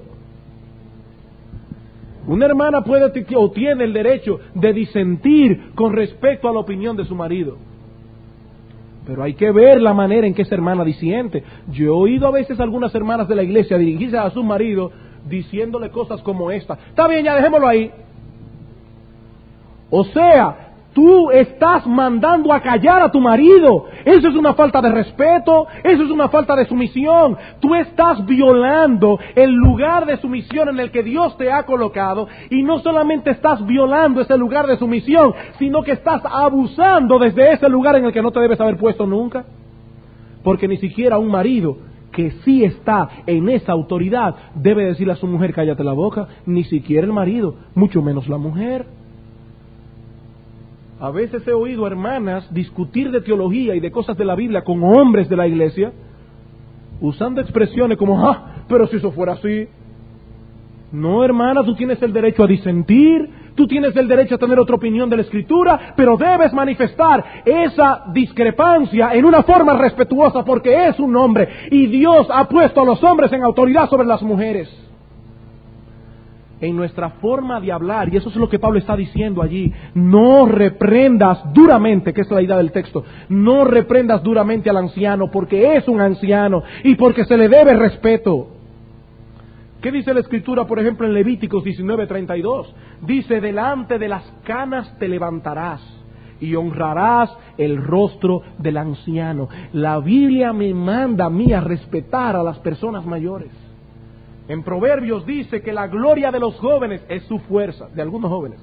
Speaker 1: Una hermana puede o tiene el derecho de disentir con respecto a la opinión de su marido. Pero hay que ver la manera en que esa hermana disiente. Yo he oído a veces a algunas hermanas de la iglesia dirigirse a su marido diciéndole cosas como esta. Está bien, ya dejémoslo ahí. O sea, Tú estás mandando a callar a tu marido. Eso es una falta de respeto, eso es una falta de sumisión. Tú estás violando el lugar de sumisión en el que Dios te ha colocado, y no solamente estás violando ese lugar de sumisión, sino que estás abusando desde ese lugar en el que no te debes haber puesto nunca. Porque ni siquiera un marido que sí está en esa autoridad debe decirle a su mujer cállate la boca, ni siquiera el marido, mucho menos la mujer. A veces he oído hermanas discutir de teología y de cosas de la Biblia con hombres de la iglesia, usando expresiones como, ah, pero si eso fuera así. No, hermana, tú tienes el derecho a disentir, tú tienes el derecho a tener otra opinión de la Escritura, pero debes manifestar esa discrepancia en una forma respetuosa, porque es un hombre, y Dios ha puesto a los hombres en autoridad sobre las mujeres. En nuestra forma de hablar, y eso es lo que Pablo está diciendo allí, no reprendas duramente, que es la idea del texto, no reprendas duramente al anciano, porque es un anciano, y porque se le debe respeto. ¿Qué dice la Escritura, por ejemplo, en Levíticos diecinueve treinta y dos? Dice, delante de las canas te levantarás y honrarás el rostro del anciano. La Biblia me manda a mí a respetar a las personas mayores. En Proverbios dice que la gloria de los jóvenes es su fuerza, de algunos jóvenes.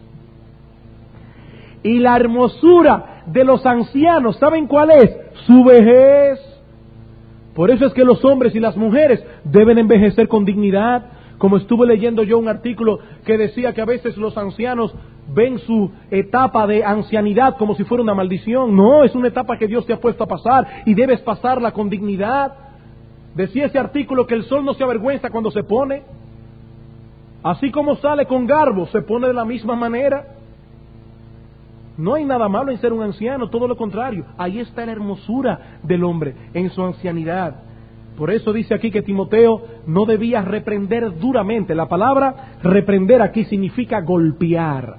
Speaker 1: Y la hermosura de los ancianos, ¿saben cuál es? Su vejez. Por eso es que los hombres y las mujeres deben envejecer con dignidad. Como estuve leyendo yo un artículo que decía que a veces los ancianos ven su etapa de ancianidad como si fuera una maldición. No, es una etapa que Dios te ha puesto a pasar y debes pasarla con dignidad. Decía ese artículo que el sol no se avergüenza cuando se pone. Así como sale con garbo, se pone de la misma manera. No hay nada malo en ser un anciano, todo lo contrario. Ahí está la hermosura del hombre, en su ancianidad. Por eso dice aquí que Timoteo no debía reprender duramente. La palabra reprender aquí significa golpear.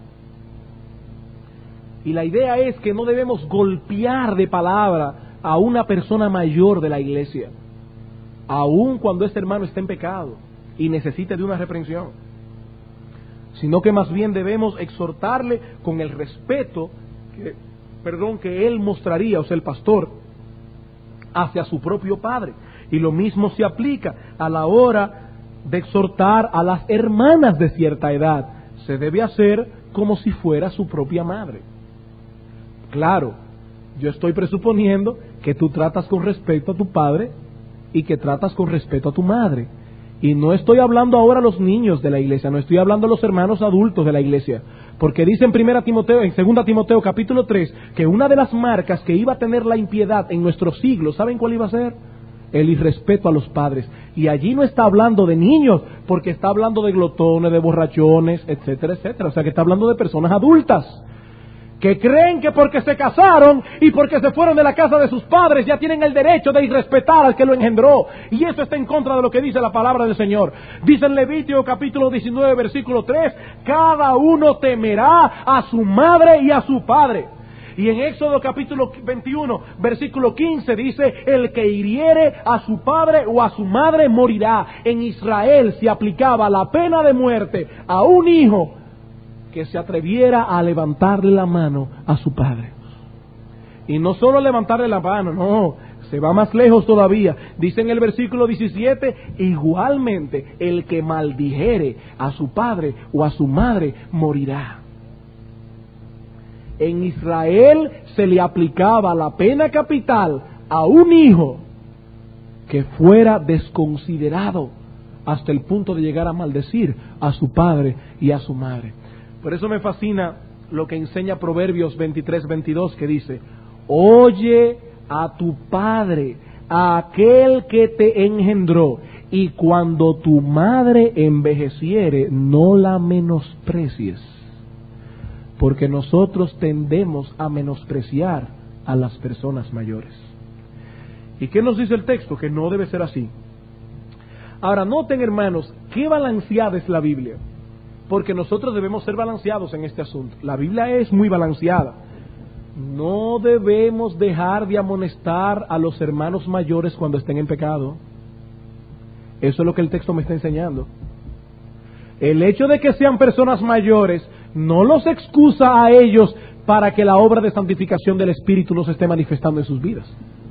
Speaker 1: Y la idea es que no debemos golpear de palabra a una persona mayor de la iglesia, aun cuando este hermano esté en pecado y necesite de una reprensión, sino que más bien debemos exhortarle con el respeto que, perdón, que él mostraría, o sea, el pastor, hacia su propio padre. Y lo mismo se aplica a la hora de exhortar a las hermanas de cierta edad. Se debe hacer como si fuera su propia madre. Claro, yo estoy presuponiendo que tú tratas con respeto a tu padre y que tratas con respeto a tu madre. Y no estoy hablando ahora a los niños de la iglesia, no estoy hablando a los hermanos adultos de la iglesia, porque dice en primera Timoteo, en segunda Timoteo capítulo tres, que una de las marcas que iba a tener la impiedad en nuestro siglo, ¿saben cuál iba a ser? El irrespeto a los padres. Y allí no está hablando de niños, porque está hablando de glotones, de borrachones, etcétera, etcétera. O sea que está hablando de personas adultas, que creen que porque se casaron y porque se fueron de la casa de sus padres ya tienen el derecho de irrespetar al que lo engendró. Y eso está en contra de lo que dice la palabra del Señor. Dice en Levítico capítulo diecinueve versículo tres, cada uno temerá a su madre y a su padre. Y en Éxodo capítulo veintiuno versículo quince dice, el que hiriere a su padre o a su madre morirá. En Israel se aplicaba la pena de muerte a un hijo que se atreviera a levantarle la mano a su padre. Y no solo levantarle la mano, no, se va más lejos todavía. Dice en el versículo diecisiete, igualmente el que maldijere a su padre o a su madre morirá. En Israel se le aplicaba la pena capital a un hijo que fuera desconsiderado hasta el punto de llegar a maldecir a su padre y a su madre. Por eso me fascina lo que enseña Proverbios veintitrés veintidós, que dice, oye a tu padre, a aquel que te engendró, y cuando tu madre envejeciere, no la menosprecies, porque nosotros tendemos a menospreciar a las personas mayores. ¿Y qué nos dice el texto? Que no debe ser así. Ahora, noten, hermanos, qué balanceada es la Biblia, porque nosotros debemos ser balanceados en este asunto. La Biblia es muy balanceada. No debemos dejar de amonestar a los hermanos mayores cuando estén en pecado. Eso es lo que el texto me está enseñando. El hecho de que sean personas mayores no los excusa a ellos para que la obra de santificación del Espíritu no se esté manifestando en sus vidas.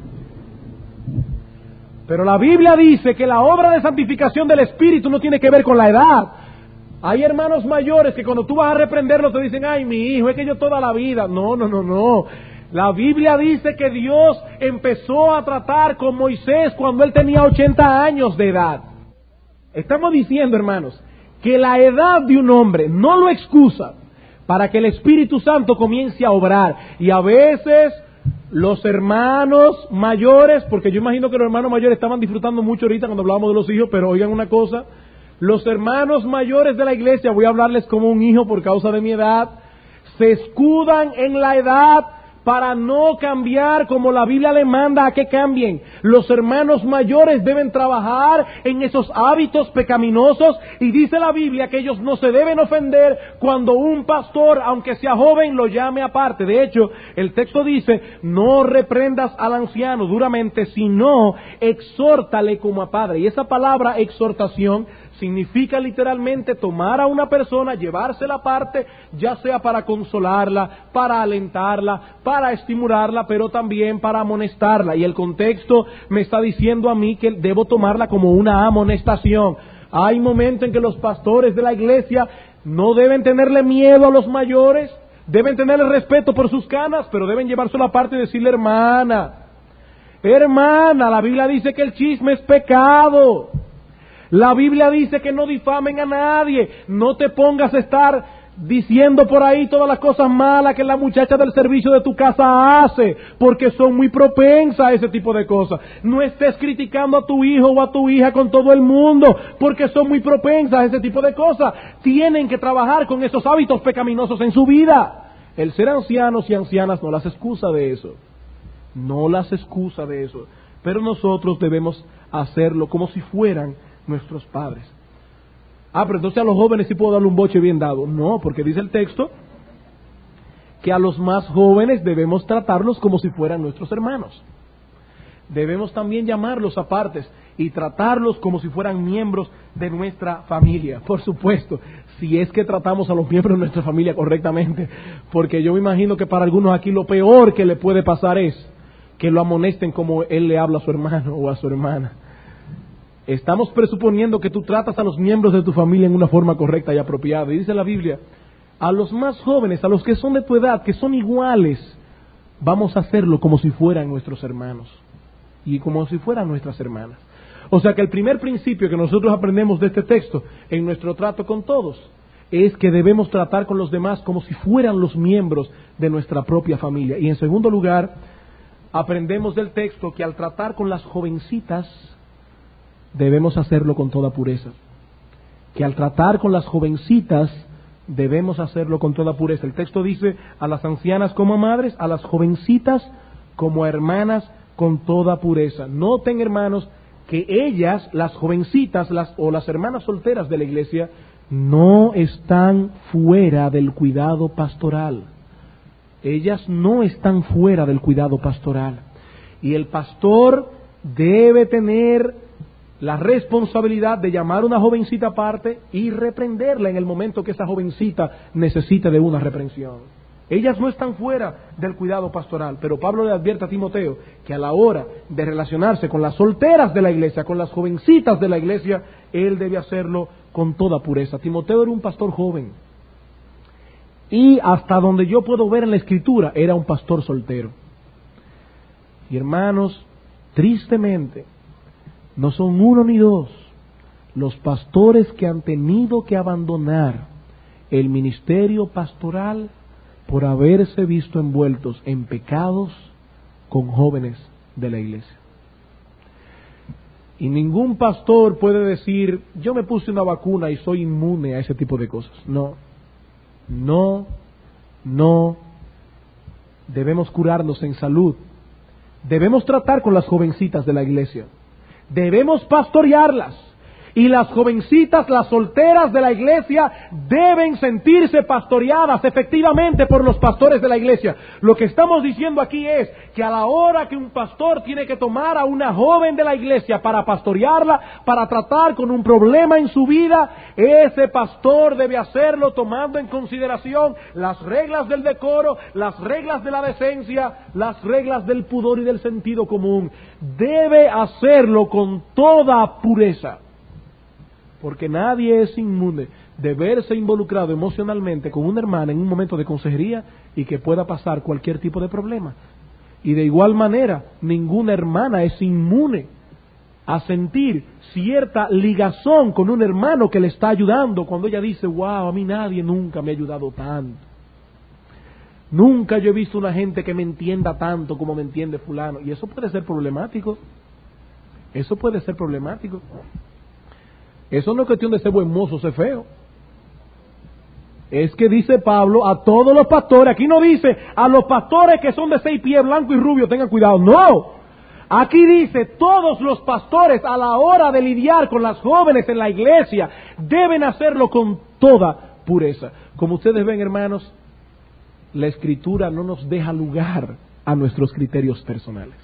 Speaker 1: Pero la Biblia dice que la obra de santificación del Espíritu no tiene que ver con la edad. Hay hermanos mayores que cuando tú vas a reprenderlo te dicen, ay, mi hijo, es que yo toda la vida. No, no, no, no. La Biblia dice que Dios empezó a tratar con Moisés cuando él tenía ochenta años de edad. Estamos diciendo, hermanos, que la edad de un hombre no lo excusa para que el Espíritu Santo comience a obrar. Y a veces los hermanos mayores, porque yo imagino que los hermanos mayores estaban disfrutando mucho ahorita cuando hablábamos de los hijos, pero oigan una cosa, los hermanos mayores de la iglesia, voy a hablarles como un hijo por causa de mi edad, se escudan en la edad para no cambiar como la Biblia le manda a que cambien. Los hermanos mayores deben trabajar en esos hábitos pecaminosos y dice la Biblia que ellos no se deben ofender cuando un pastor, aunque sea joven, lo llame aparte. De hecho, el texto dice, no reprendas al anciano duramente, sino exhórtale como a padre. Y esa palabra exhortación significa literalmente tomar a una persona, llevársela aparte, ya sea para consolarla, para alentarla, para estimularla, pero también para amonestarla. Y el contexto me está diciendo a mí que debo tomarla como una amonestación. Hay momentos en que los pastores de la iglesia no deben tenerle miedo a los mayores, deben tenerle respeto por sus canas, pero deben llevárselo aparte y decirle, hermana, hermana, la Biblia dice que el chisme es pecado. La Biblia dice que no difamen a nadie. No te pongas a estar diciendo por ahí todas las cosas malas que la muchacha del servicio de tu casa hace, porque son muy propensas a ese tipo de cosas. No estés criticando a tu hijo o a tu hija con todo el mundo, porque son muy propensas a ese tipo de cosas. Tienen que trabajar con esos hábitos pecaminosos en su vida. El ser ancianos y ancianas no las excusa de eso. No las excusa de eso. Pero nosotros debemos hacerlo como si fueran nuestros padres. Ah, pero entonces a los jóvenes sí puedo darle un boche bien dado. No, porque dice el texto que a los más jóvenes debemos tratarlos como si fueran nuestros hermanos. Debemos también llamarlos apartes y tratarlos como si fueran miembros de nuestra familia. Por supuesto, si es que tratamos a los miembros de nuestra familia correctamente, porque yo me imagino que para algunos aquí lo peor que le puede pasar es que lo amonesten como él le habla a su hermano o a su hermana. Estamos presuponiendo que tú tratas a los miembros de tu familia en una forma correcta y apropiada. Y dice la Biblia, a los más jóvenes, a los que son de tu edad, que son iguales, vamos a hacerlo como si fueran nuestros hermanos y como si fueran nuestras hermanas. O sea que el primer principio que nosotros aprendemos de este texto en nuestro trato con todos es que debemos tratar con los demás como si fueran los miembros de nuestra propia familia. Y en segundo lugar, aprendemos del texto que al tratar con las jovencitas debemos hacerlo con toda pureza. Que al tratar con las jovencitas debemos hacerlo con toda pureza. El texto dice a las ancianas como a madres, a las jovencitas como a hermanas con toda pureza. Noten, hermanos, que ellas, las jovencitas las, o las hermanas solteras de la iglesia, no están fuera del cuidado pastoral. Ellas no están fuera del cuidado pastoral. Y el pastor debe tener la responsabilidad de llamar a una jovencita aparte y reprenderla en el momento que esa jovencita necesite de una reprensión. Ellas no están fuera del cuidado pastoral, pero Pablo le advierte a Timoteo que a la hora de relacionarse con las solteras de la iglesia, con las jovencitas de la iglesia, él debe hacerlo con toda pureza. Timoteo era un pastor joven y hasta donde yo puedo ver en la Escritura era un pastor soltero. Y hermanos, tristemente, no son uno ni dos los pastores que han tenido que abandonar el ministerio pastoral por haberse visto envueltos en pecados con jóvenes de la iglesia. Y ningún pastor puede decir, yo me puse una vacuna y soy inmune a ese tipo de cosas. No, no, no. Debemos curarnos en salud. Debemos tratar con las jovencitas de la iglesia. Debemos pastorearlas. Y las jovencitas, las solteras de la iglesia, deben sentirse pastoreadas efectivamente por los pastores de la iglesia. Lo que estamos diciendo aquí es que a la hora que un pastor tiene que tomar a una joven de la iglesia para pastorearla, para tratar con un problema en su vida, ese pastor debe hacerlo tomando en consideración las reglas del decoro, las reglas de la decencia, las reglas del pudor y del sentido común. Debe hacerlo con toda pureza. Porque nadie es inmune de verse involucrado emocionalmente con una hermana en un momento de consejería y que pueda pasar cualquier tipo de problema. Y de igual manera, ninguna hermana es inmune a sentir cierta ligazón con un hermano que le está ayudando cuando ella dice, wow, a mí nadie nunca me ha ayudado tanto. Nunca yo he visto una gente que me entienda tanto como me entiende fulano. Y eso puede ser problemático. Eso puede ser problemático. Eso no es cuestión de ser buen mozo, ser feo. Es que dice Pablo a todos los pastores, aquí no dice a los pastores que son de seis pies, blanco y rubio, tengan cuidado, no. Aquí dice todos los pastores a la hora de lidiar con las jóvenes en la iglesia deben hacerlo con toda pureza. Como ustedes ven, hermanos, la Escritura no nos deja lugar a nuestros criterios personales.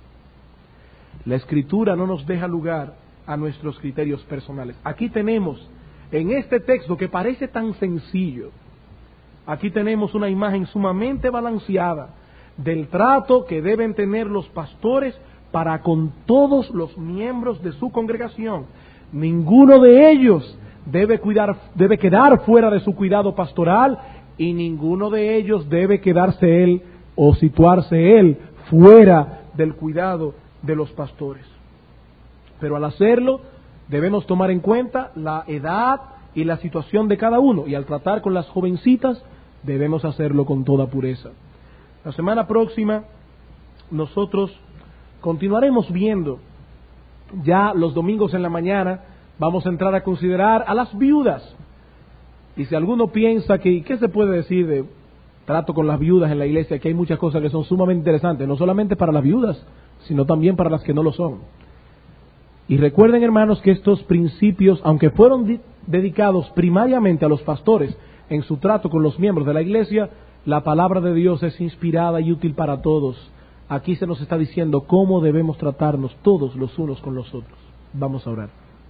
Speaker 1: La Escritura no nos deja lugar a nuestros criterios personales. Aquí tenemos, en este texto que parece tan sencillo, aquí tenemos una imagen sumamente balanceada del trato que deben tener los pastores para con todos los miembros de su congregación. Ninguno de ellos debe cuidar, debe quedar fuera de su cuidado pastoral, y ninguno de ellos debe quedarse él o situarse él fuera del cuidado de los pastores. Pero al hacerlo, debemos tomar en cuenta la edad y la situación de cada uno, y al tratar con las jovencitas, debemos hacerlo con toda pureza. La semana próxima, nosotros continuaremos viendo, ya los domingos en la mañana, vamos a entrar a considerar a las viudas. Y si alguno piensa que, ¿qué se puede decir de trato con las viudas en la iglesia? Que hay muchas cosas que son sumamente interesantes, no solamente para las viudas, sino también para las que no lo son. Y recuerden, hermanos, que estos principios, aunque fueron di- dedicados primariamente a los pastores en su trato con los miembros de la iglesia, la palabra de Dios es inspirada y útil para todos. Aquí se nos está diciendo cómo debemos tratarnos todos los unos con los otros. Vamos a orar.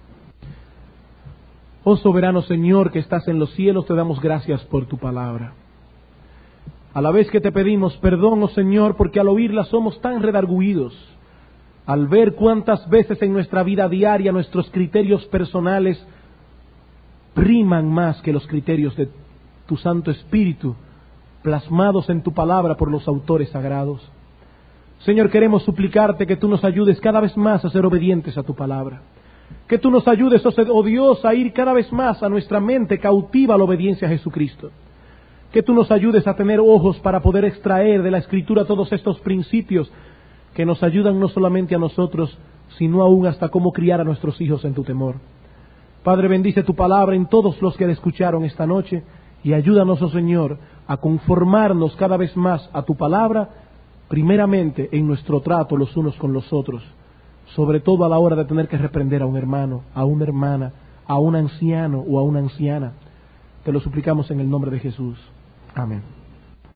Speaker 1: Oh soberano Señor que estás en los cielos, te damos gracias por tu palabra. A la vez que te pedimos perdón, oh Señor, porque al oírla somos tan redarguidos, al ver cuántas veces en nuestra vida diaria nuestros criterios personales priman más que los criterios de tu Santo Espíritu, plasmados en tu palabra por los autores sagrados. Señor, queremos suplicarte que tú nos ayudes cada vez más a ser obedientes a tu palabra. Que tú nos ayudes, oh Dios, a ir cada vez más a nuestra mente cautiva a la obediencia a Jesucristo. Que tú nos ayudes a tener ojos para poder extraer de la Escritura todos estos principios que nos ayudan no solamente a nosotros, sino aún hasta cómo criar a nuestros hijos en tu temor. Padre, bendice tu palabra en todos los que la escucharon esta noche y ayúdanos, oh Señor, a conformarnos cada vez más a tu palabra, primeramente en nuestro trato los unos con los otros, sobre todo a la hora de tener que reprender a un hermano, a una hermana, a un anciano o a una anciana. Te lo suplicamos en el nombre de Jesús. Amén.